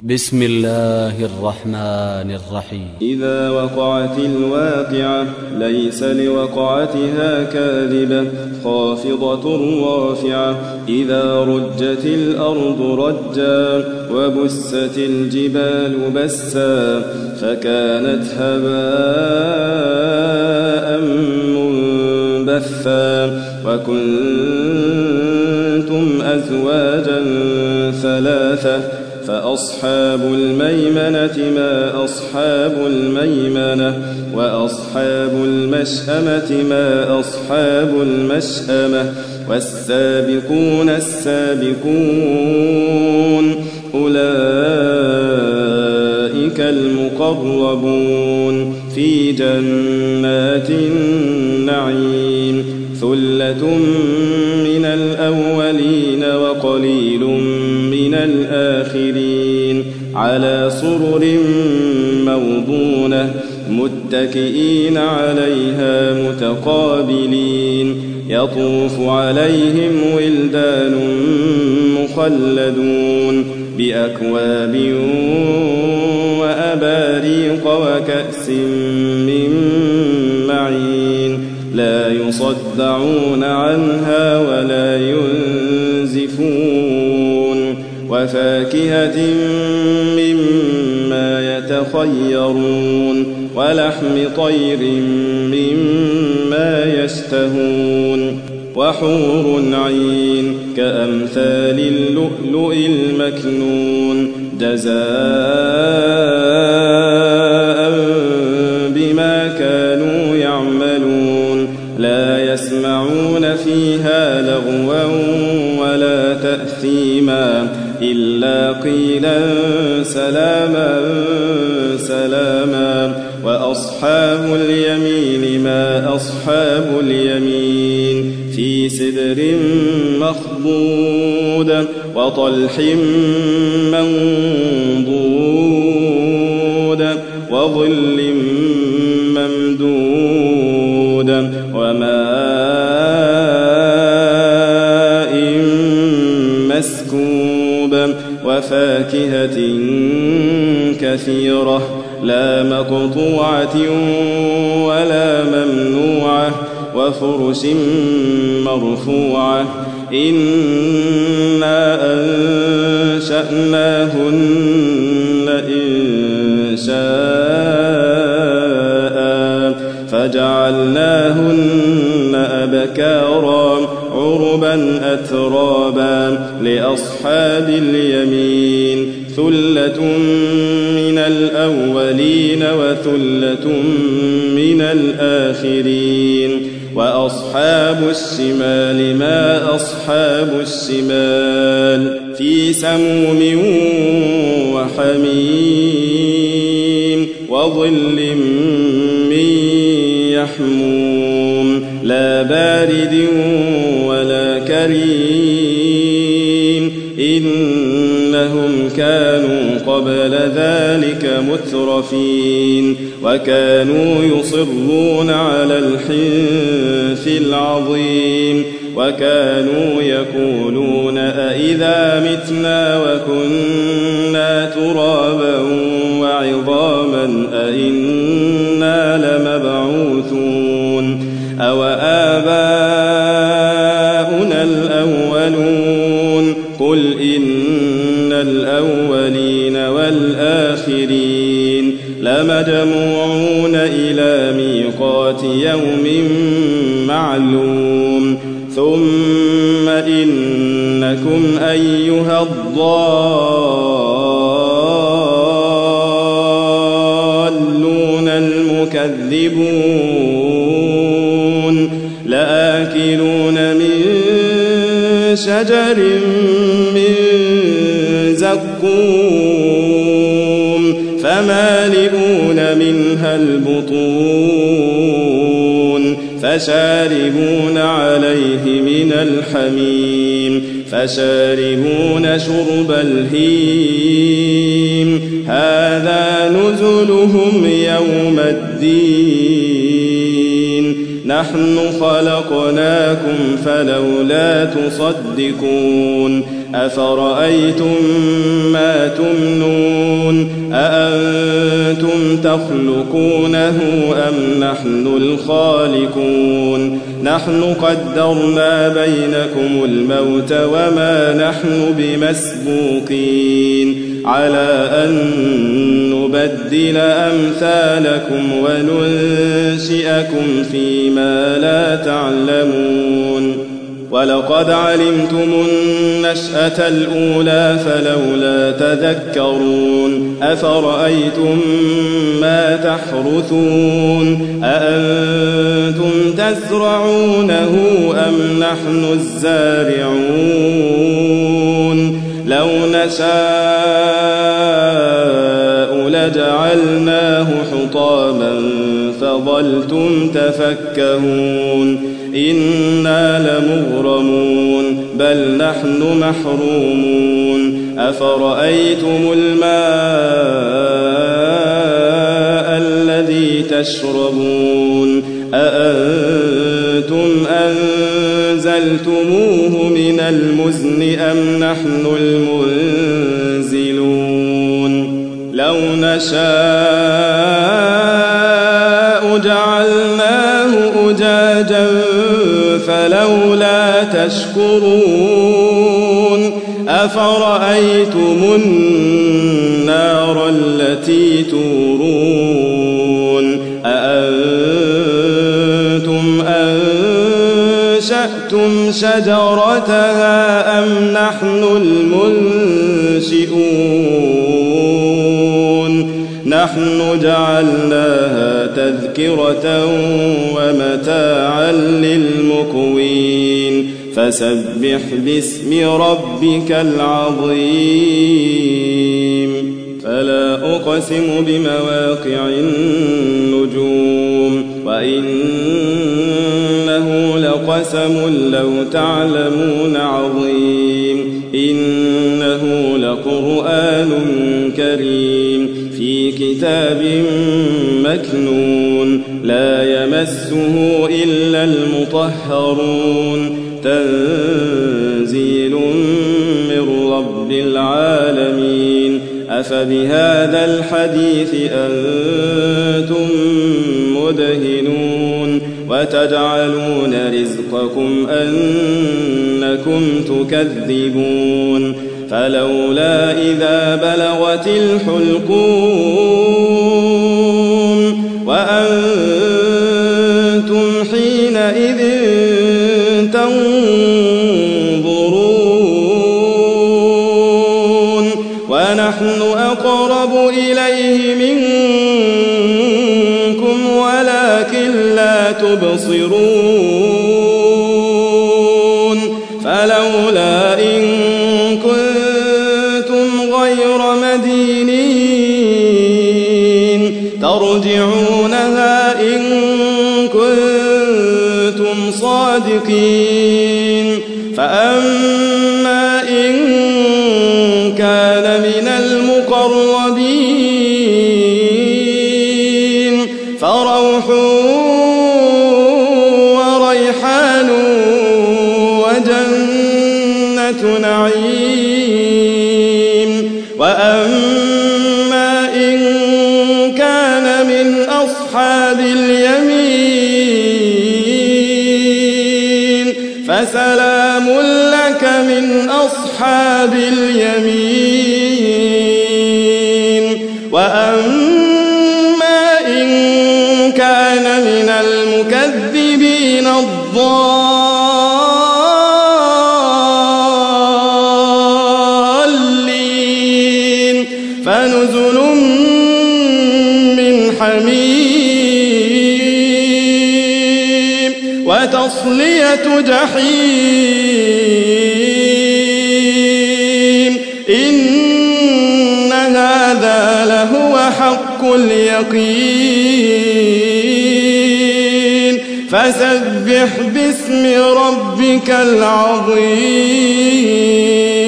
بسم الله الرحمن الرحيم. إذا وقعت الواقعة ليس لوقعتها كاذبة خافضة رافعة إذا رجت الأرض رجا وبست الجبال بسا فكانت هباء منبثا وكنتم أزواجا ثلاثة فأصحاب الميمنة ما أصحاب الميمنة وأصحاب المشأمة ما أصحاب المشأمة والسابقون السابقون أولئك المقربون في جنات النعيم ثلة من الأولين وقليل من الآخرين على سرر موضونة متكئين عليها متقابلين يطوف عليهم ولدان مخلدون بأكواب وأباريق وكأس من معين لا يصدعون عنها ولا ينزفون وفاكهة مما يتخيرون ولحم طير مما يشتهون وحور عين كأمثال اللؤلؤ المكنون جزاء بما كانوا يعملون لا يسمعون فيها لغوا ولا تأثيما إلا قيلا سلاما سلاما وأصحاب اليمين ما أصحاب اليمين في سدر مخضود وطلح منضود وظل ممدود وماء مسكوب وفاكهة كثيرة لا مقطوعة ولا ممنوعة وفرش مرفوعة إنا أنشأناهن إنشاء فجعلناهن أبكارا عربا أترابا لأصحاب اليمين ثلة من الأولين وثلة من الآخرين وأصحاب الشمال ما أصحاب الشمال في سموم وحميم وظل من يحموم لا بارد ولا كريم إنهم كانوا قبل ذلك مترفين وكانوا يصرون على الحنث العظيم وكانوا يقولون أئذا متنا وكنا ترابا وعظاما أئنا لمبعوثون أو آباؤنا الأولون قل إن الأولين والآخرين لمجموعون إلى ميقات يوم معلوم ثم إنكم أيها الضالون المكذبون لآكلون من شجر من زقوم فمالئون منها البطون فشاربون عليه من الحميم فشاربون شرب الهيم هذا نزلهم يوم الدين نحن خلقناكم فلولا تصدقون أفرأيتم ما تمنون أأنتم تخلقونه أم نحن الخالقون نحن قدرنا بينكم الموت وما نحن بمسبوقين على أن نبدل أمثالكم وننشئكم فيما لا تعلمون ولقد علمتم النشأة الأولى فلولا تذكرون أفرأيتم ما تحرثون أأنتم تزرعونه أم نحن الزارعون لو نشاء لجعلناه حطاما فظلتم تفكهون إنا لمغرمون بل نحن محرومون أفرأيتم الماء الذي تشربون أأنتم أنزلتموه من المزن أم نحن المنزلون لو نشاء جعلناه أجاجا فلولا تشكرون أفرأيتم النار التي تورون أأنتم أنشأتم شجرتها أم نحن المنشئون نحن جعلناها تذكرة ومتاعا للمقوين فسبح باسم ربك العظيم فلا أقسم بمواقع النجوم وإنه لقسم لو تعلمون عظيم إنه لقرآن كريم في كتاب مكنون لا يمسه إلا المطهرون تنزيل من رب العالمين أفبهذا الحديث أنتم مدهنون وتجعلون رزقكم أنكم تكذبون فلولا إذا بلغت الحلقوم وأنتم حينئذ تنظرون ونحن أقرب إليه منكم ولكن لا تبصرون فلولا إن كنتم غير مدينين ترجعونها إن كنتم صادقين فأما إن كان من المقربين فروح وريحان وجنة نعيم وأما إن كان من أصحاب اليمين فسلام لك من أصحاب اليمين وأما إن كان من المكذبين الضالين فنزل من حميم وتصلية جحيم إن هذا لهو حق اليقين فسبح باسم ربك العظيم